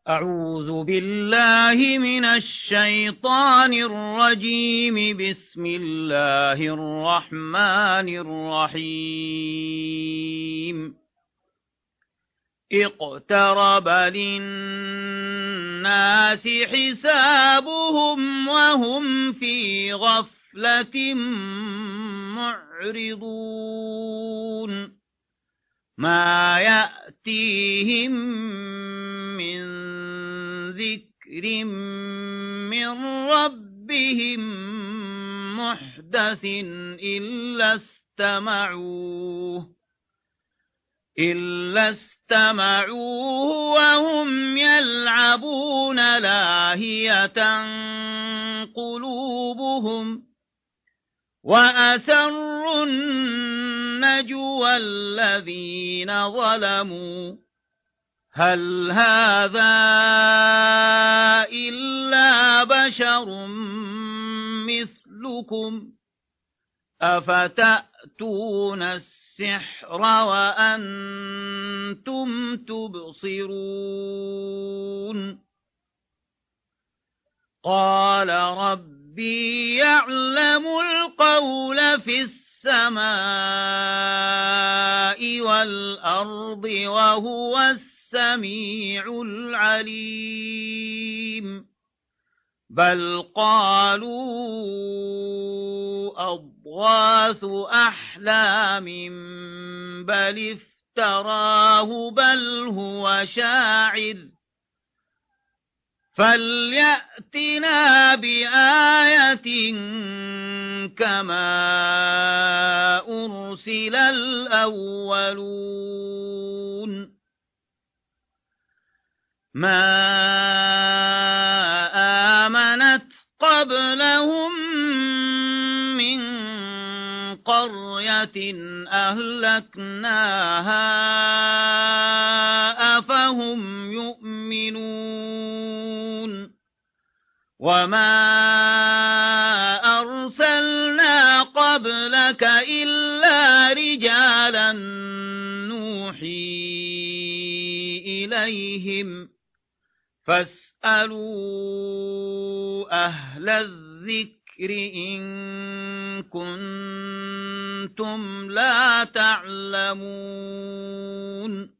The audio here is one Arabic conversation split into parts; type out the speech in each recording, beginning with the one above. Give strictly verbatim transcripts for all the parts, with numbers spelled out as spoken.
أعوذ بالله من الشيطان الرجيم. بسم الله الرحمن الرحيم. اقترب للناس حسابهم وهم في غفلة معرضون. ما يأتيهم من ذكر من ربهم محدث إلا استمعوه إلا استمعوه وهم يلعبون لاهية قلوبهم وأسروا النجوى الذين ظلموا هل هذا إلا بشر مثلكم أفتأتون السحر وأنتم تبصرون. قال ربي يعلم القول في السماء والأرض وهو السميع العليم. بل قالوا أضغاث أحلام بل افتراه بل هو شاعر فليأتنا بآية كما أرسل الأولون. ما آمنت قبلهم من قرية أهلكناها أفهم يؤمنون. وما أرسلنا قبلك إلا رجالا نوحي إليهم فاسألوا أهل الذكر إن كنتم لا تعلمون.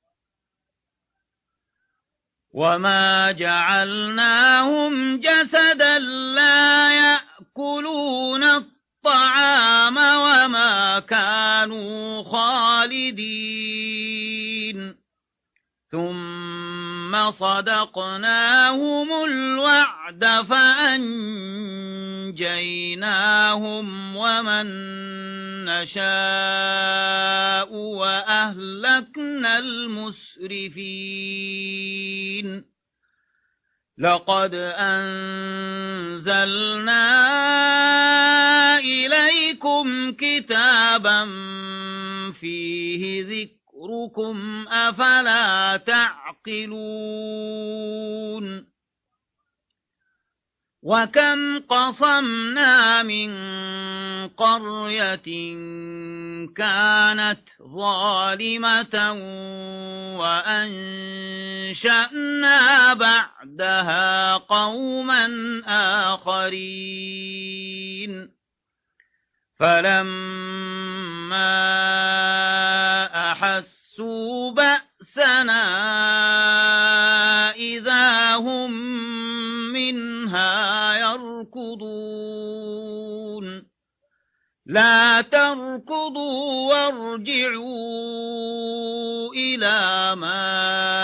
وما جعلناهم جسدا لا يأكلون الطعام وما كانوا خالدين ثم صدقناهم الوعد فأنجيناهم ومن نشاء وأهلكنا المسرفين. لقد أنزلنا إليكم كتابا فيه ذكركم أفلا تعقلون. وكم قصمنا من قرية كانت ظالمة وأنشأنا بعدها قوما آخرين. فلما أحسوا بأسنا إذا هم منها يركضون. لا تركضوا وارجعوا إلى ما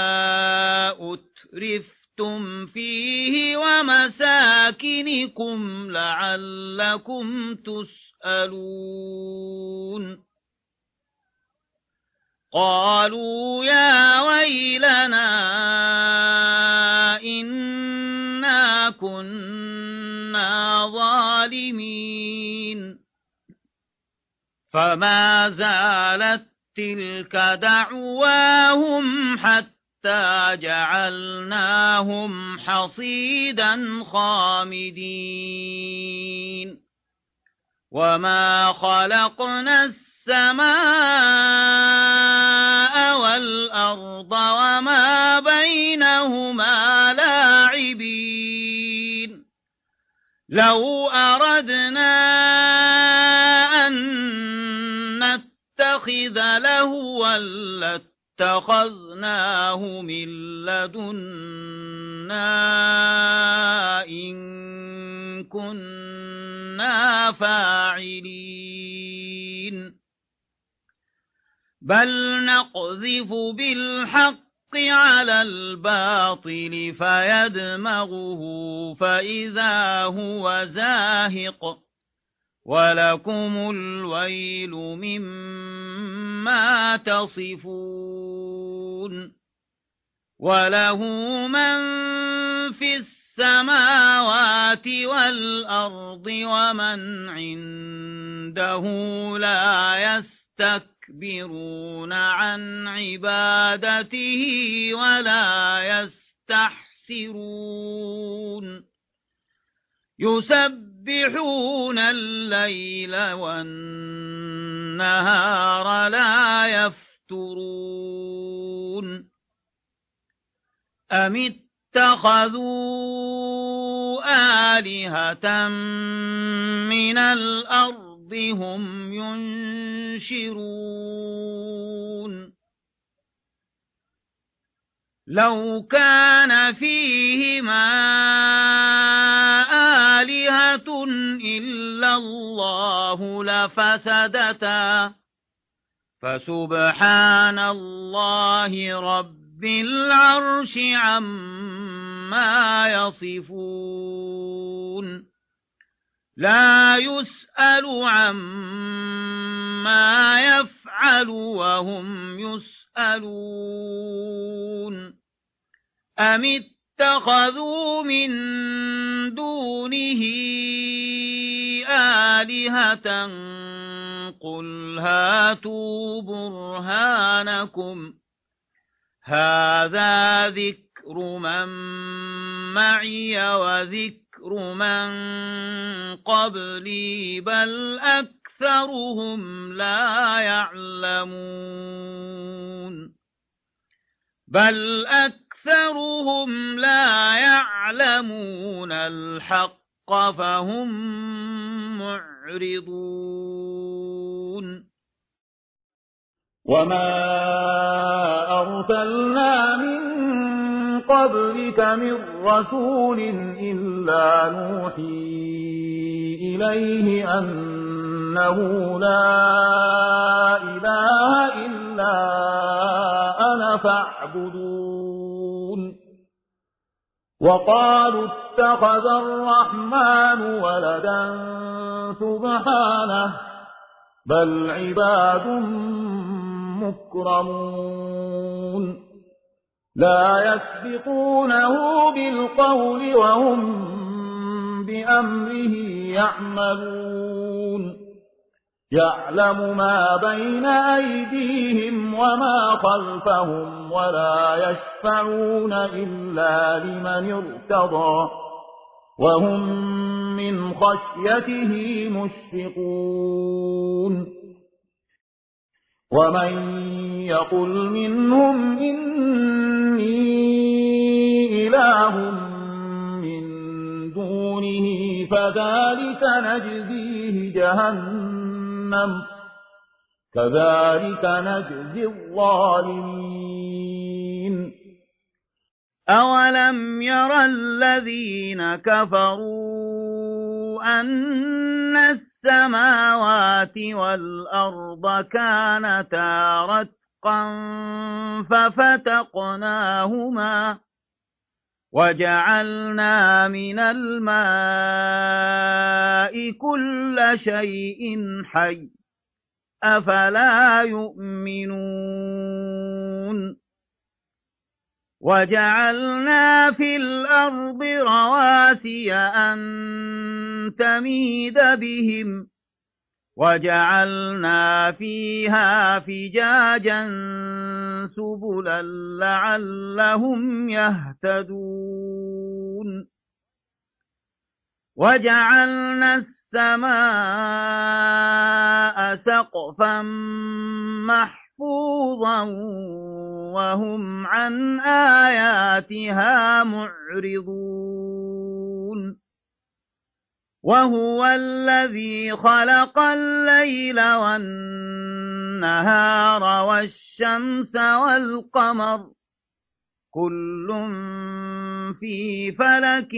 أترفتم فيه ومساكنكم لعلكم تسألون. قالوا يا ويلنا إنا كنا ظالمين. فما زالت تلك دعواهم حتى جعلناهم حصيدا خامدين. وما خلقنا السماء والأرض وما بينهما بينهما لاعبين لو أردنا أن نتخذ لهوا لاتخذناه من لدنا إن كنا فاعلين بل نقذف بالحق على الباطل فيدمغه فإذا هو زاهق ولكم الويل مما تصفون وله من في السماوات والأرض ومن عنده لا يستكبرون عن عبادته ولا يستحسرون يسبحون الليل والنهار لا يفترون أم اتخذوا آلهة من الأرض هم ينشرون لو كان فيهما آلهة إلا الله لفسدتا فسبحان الله رب العرش عما يصفون لا يسأل عما يفعل وهم يسألون أم اتخذوا من دونه آلهة قل هاتوا برهانكم هذا ذكر من معي وذكر من قبلي بل أكثرهم لا يعلمون بل أكثرهم لا يعلمون الحق فهم معرضون وما أرسلنا من قبلك من رسول إلا نوحي إليه أنه لا إله إلا أنا فاعبدون وقالوا اتخذ الرحمن ولدا سبحانه بل عباد مكرمون لا يسبقونه بالقول وهم بأمره يعملون يعلم ما بين أيديهم وما خلفهم ولا يشفعون إلا لمن ارتضى وهم من خشيته مشفقون ومن يقل منهم إني إله من دونه فذلك نجزيه جهنم كذلك نجزي الظالمين أولم ير الذين كفروا أن السماوات والأرض كانتا رتقا ففتقناهما وجعلنا من الماء كل شيء حي أفلا يؤمنون وجعلنا في الأرض رواسي أن تميد بهم وجعلنا فيها فجاجا سبلا لعلهم يهتدون وجعلنا السماء سقفا محفوظا وهم عن آياتها معرضون وهو الذي خلق الليل والنهار والشمس والقمر كل في فلك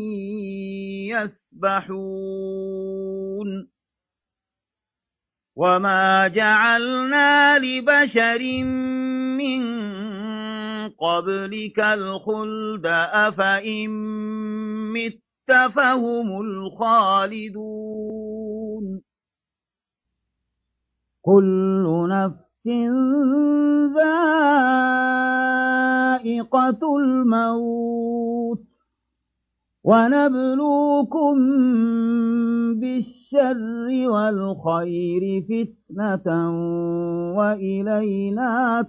يسبحون وما جعلنا لبشر من قبلك الخلد أفإن مت فهم الخالدون كل نفس ذائقة الموت ونبلوكم بالشر والخير فتنة وإلينا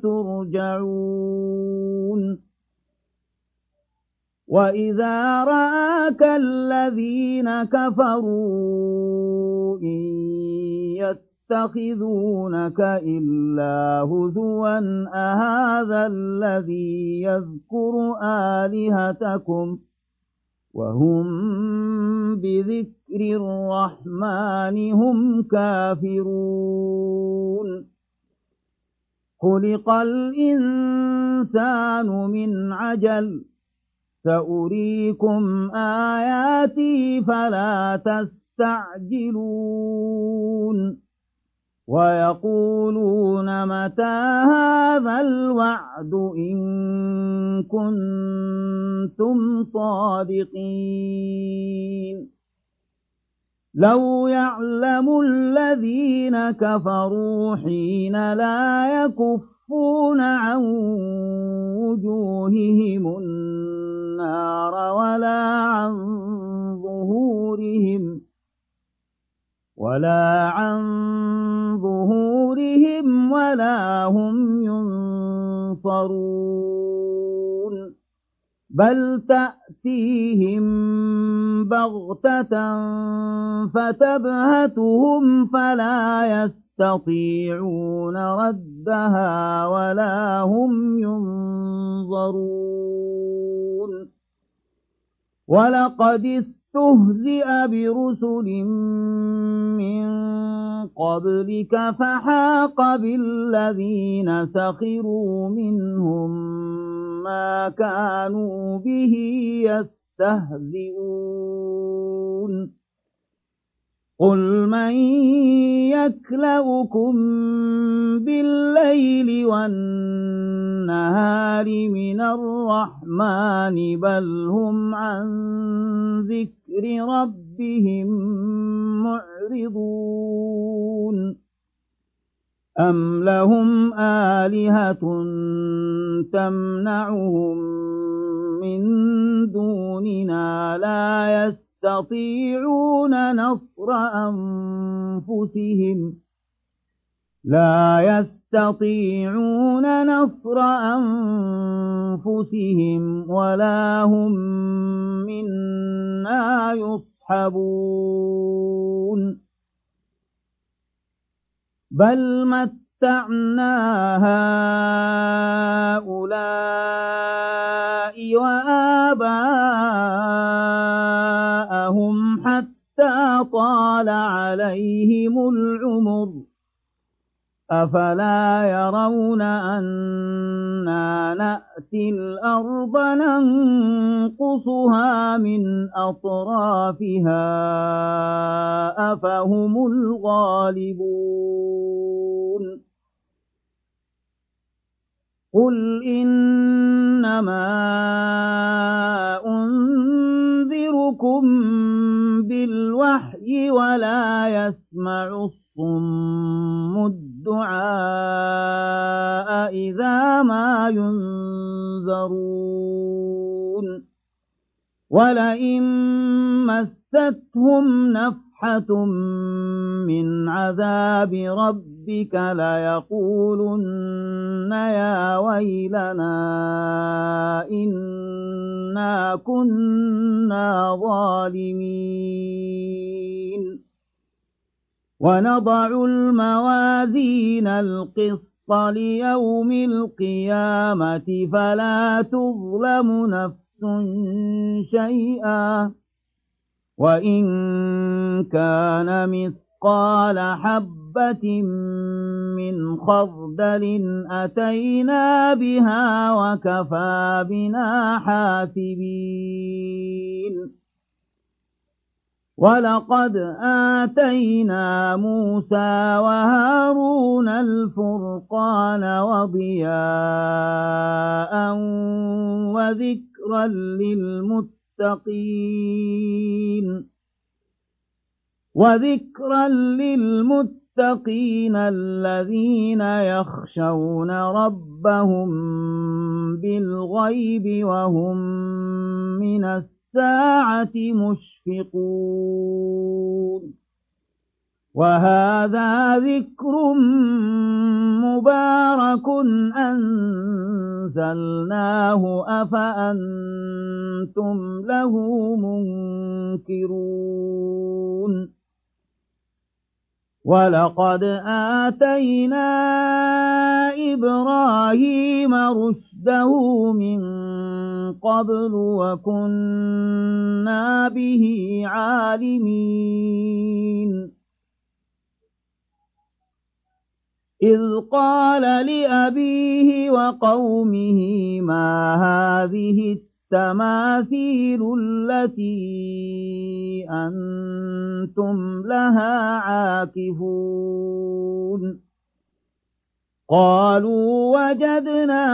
ترجعون وإذا رآك الذين كفروا إن يتخذونك إلا هزوا أهذا الذي يذكر آلهتكم وهم بذكر الرحمن هم كافرون خلق الإنسان من عجل سأريكم آياتي فلا تستعجلون ويقولون متى هذا الوعد إن كنتم صادقين لو يعلم الذين كفروا حين لا يكفون عن وجوههم النار ولا عن ظهورهم ولا عن ظهورهم ولا هم ينصرون بل تأتيهم بغتة فتبهتهم فلا يستطيعون ردها ولا هم ينظرون ولقد استهزئ برسل من قبلك فحاق بالذين سخروا منهم ما كانوا به يستهزئون قل من يكلؤكم بالليل والنهار من الرحمن بل هم عن ذكر ربهم معرضون أم لهم آلهة تمنعهم من دوننا لا يستطيعون نصر أنفسهم لا يستطيعون نصر أنفسهم ولا هم منا يصحبون بل متعنا هؤلاء وآباءهم حتى طال عليهم العمر أفلا يرون أنا نأتي الأرض ننقصها من أطرافها أفهم الغالبون قل إنما أنذركم بالوحي ولا يسمع الصم الدعاء إذا ما ينذرون ولئن مستهم نفحة من عذاب ربك ليقولن يا ويلنا إنا كنا ظالمين ونضع الموازين القسط ليوم القيامة فلا تظلم نفس شيئا وإن كان مثقال حبة من خردل أتينا بها وكفى بنا حاسبين ولقد آتينا موسى وهارون الفرقان وضياء وذكرا للمتقين وذكرا للمتقين الذين يخشون ربهم بالغيب وهم من الساعة مشفقون وهذا ذكر مبارك أنزلناه أفأنتم له منكرون ولقد آتينا إبراهيم رشده من قبل وكنا به عالمين إذ قال لأبيه وقومه ما هذه التماثيل التي أنتم لها عاكفون قالوا وجدنا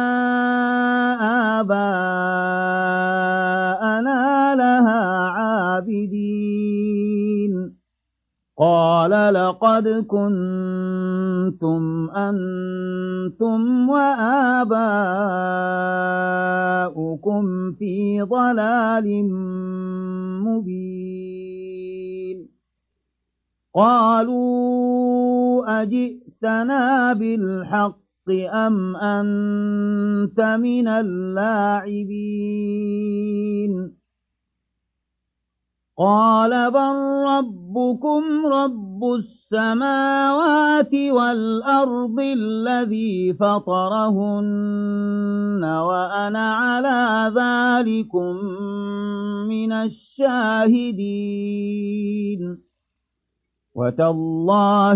آباءنا لها عابدين قال لقد كنتم أنتم وآباؤكم في ضلال مبين قالوا أجئتنا بالحق أم أنت من اللاعبين قال بل ربكم رب السماوات والأرض الذي فطرهن وأنا على ذلكم من الشاهدين وتالله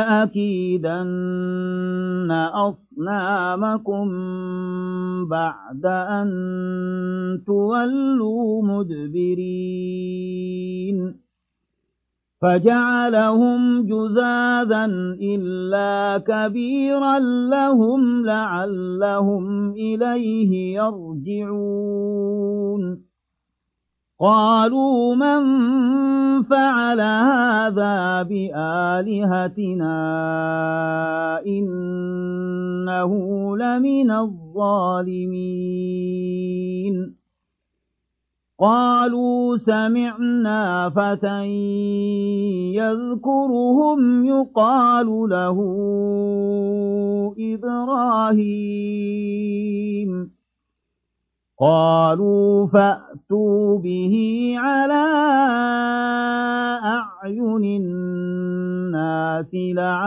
لأكيدن أصنامكم بعد أن تولوا مدبرين فجعلهم جذاذا إلا كبيرا لهم لعلهم إليه يرجعون قالوا من فعل هذا بآلهتنا إنه لمن الظالمين قالوا سمعنا فتى يذكرهم يقال له إبراهيم قالوا فأتوا به على أعين الناس لعلهم